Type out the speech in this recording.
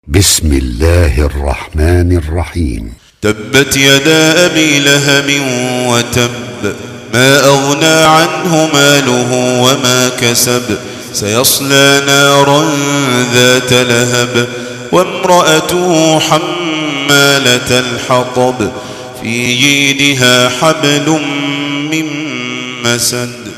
بسم الله الرحمن الرحيم. تبت يدا أبي لهب وتب، ما أغنى عنه ماله وما كسب، سيصلى نارا ذات لهب، وامرأته حمالة الحطب، في جيدها حبل من مسد.